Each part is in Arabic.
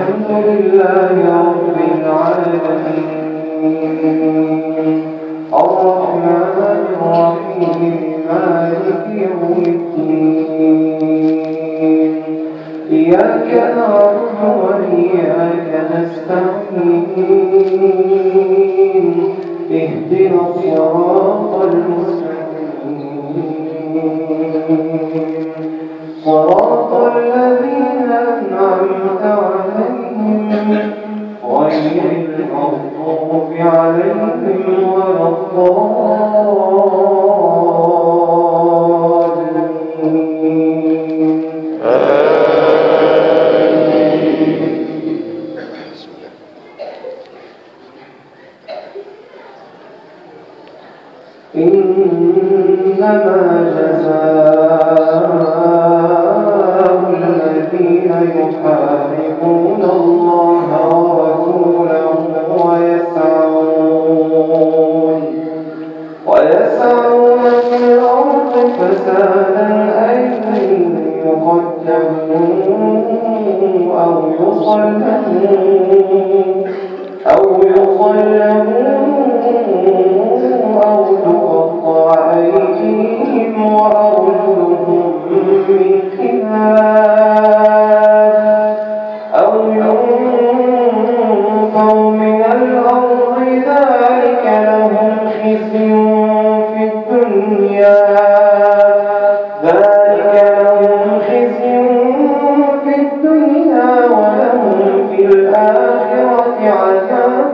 الحمد لله رب العالمين الرحمن الرحيم مالك يوم الدين إياك نعبد وإياك نستعين اهدنا الصراط المستقيم صراط الذين أنعمت عليهم غير المغضوب عليهم ولا الضالين. إنما جزاء الذين يحاربون الله ورسوله ويسعون في الأرض فسادا أن يقتلوا أو يصلبوا أو تقطع أيديهم وأرجلهم من خلاف أو ينفوا من الأرض ذلك لهم خزي في الدنيا ولهم في الآخرة عذاب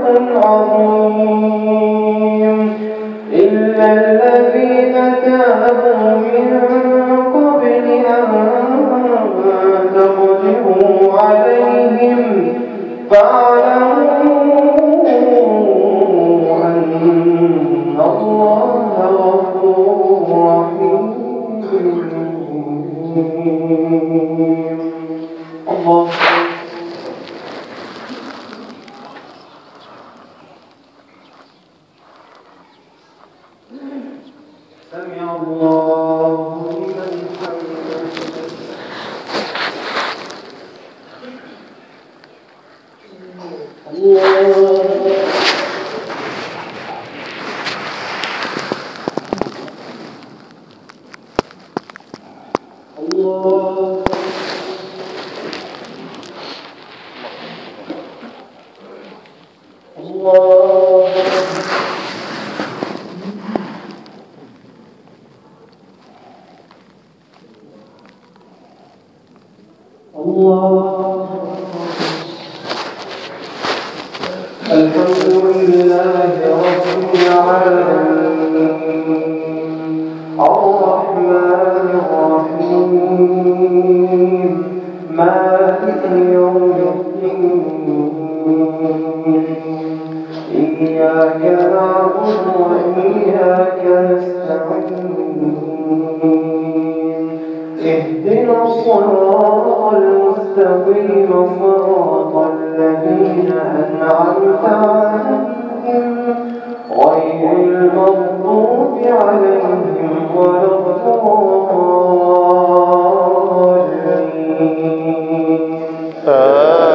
عظيم إلا الذين تابوا من قبل أن تقدروا عليهم فاعلموا أن الله غفور رحيم. الله سمع الله لمن حمده. الحمد لله رب العالمين الرحمن الرحيم مالك يوم الدين إياك نعبد وإياك نستعين اهدنا الصراط المستقيم صراط الذين أنعمت عليهم غير المغضوب عليهم ولا الضالين.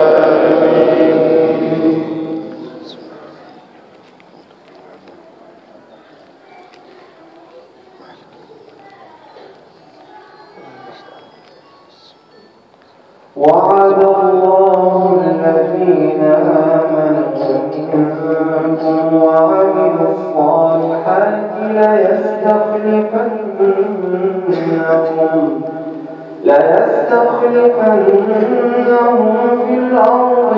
وعد الله الذين آمنوا منكم وعملوا الصالحات ليستخلفنهم في الأرض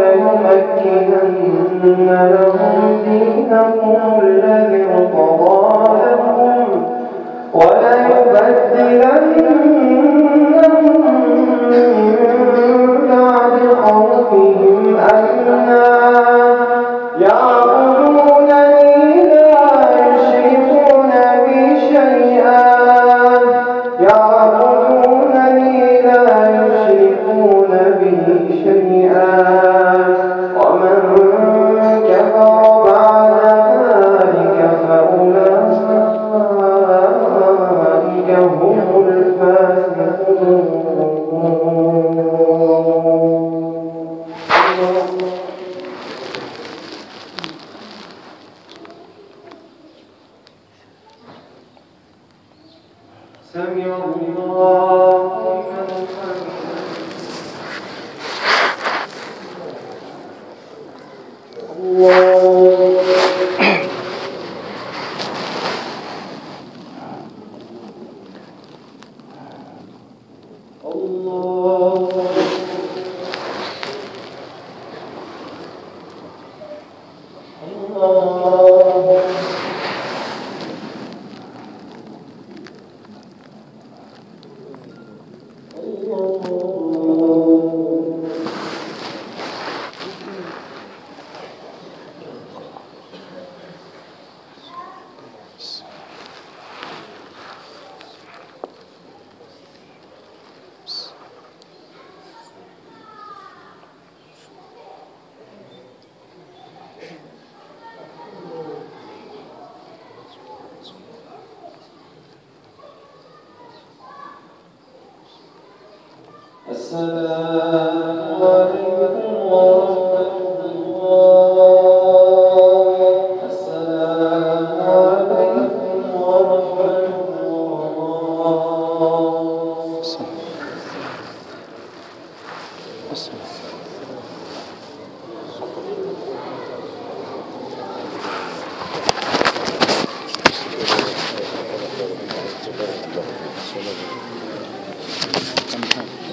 وليمكنن لهم دينهم الذي ارتضى لهم وليبدلنهم من بعد خوفهم أمنا يعبدونني لا يشركون بي شيئا ومن كفر بعد ذلك فأولئك سمع الله لمن حمده. الله السلام عليكم ورحمة الله. السلام عليكم ورحمة الله.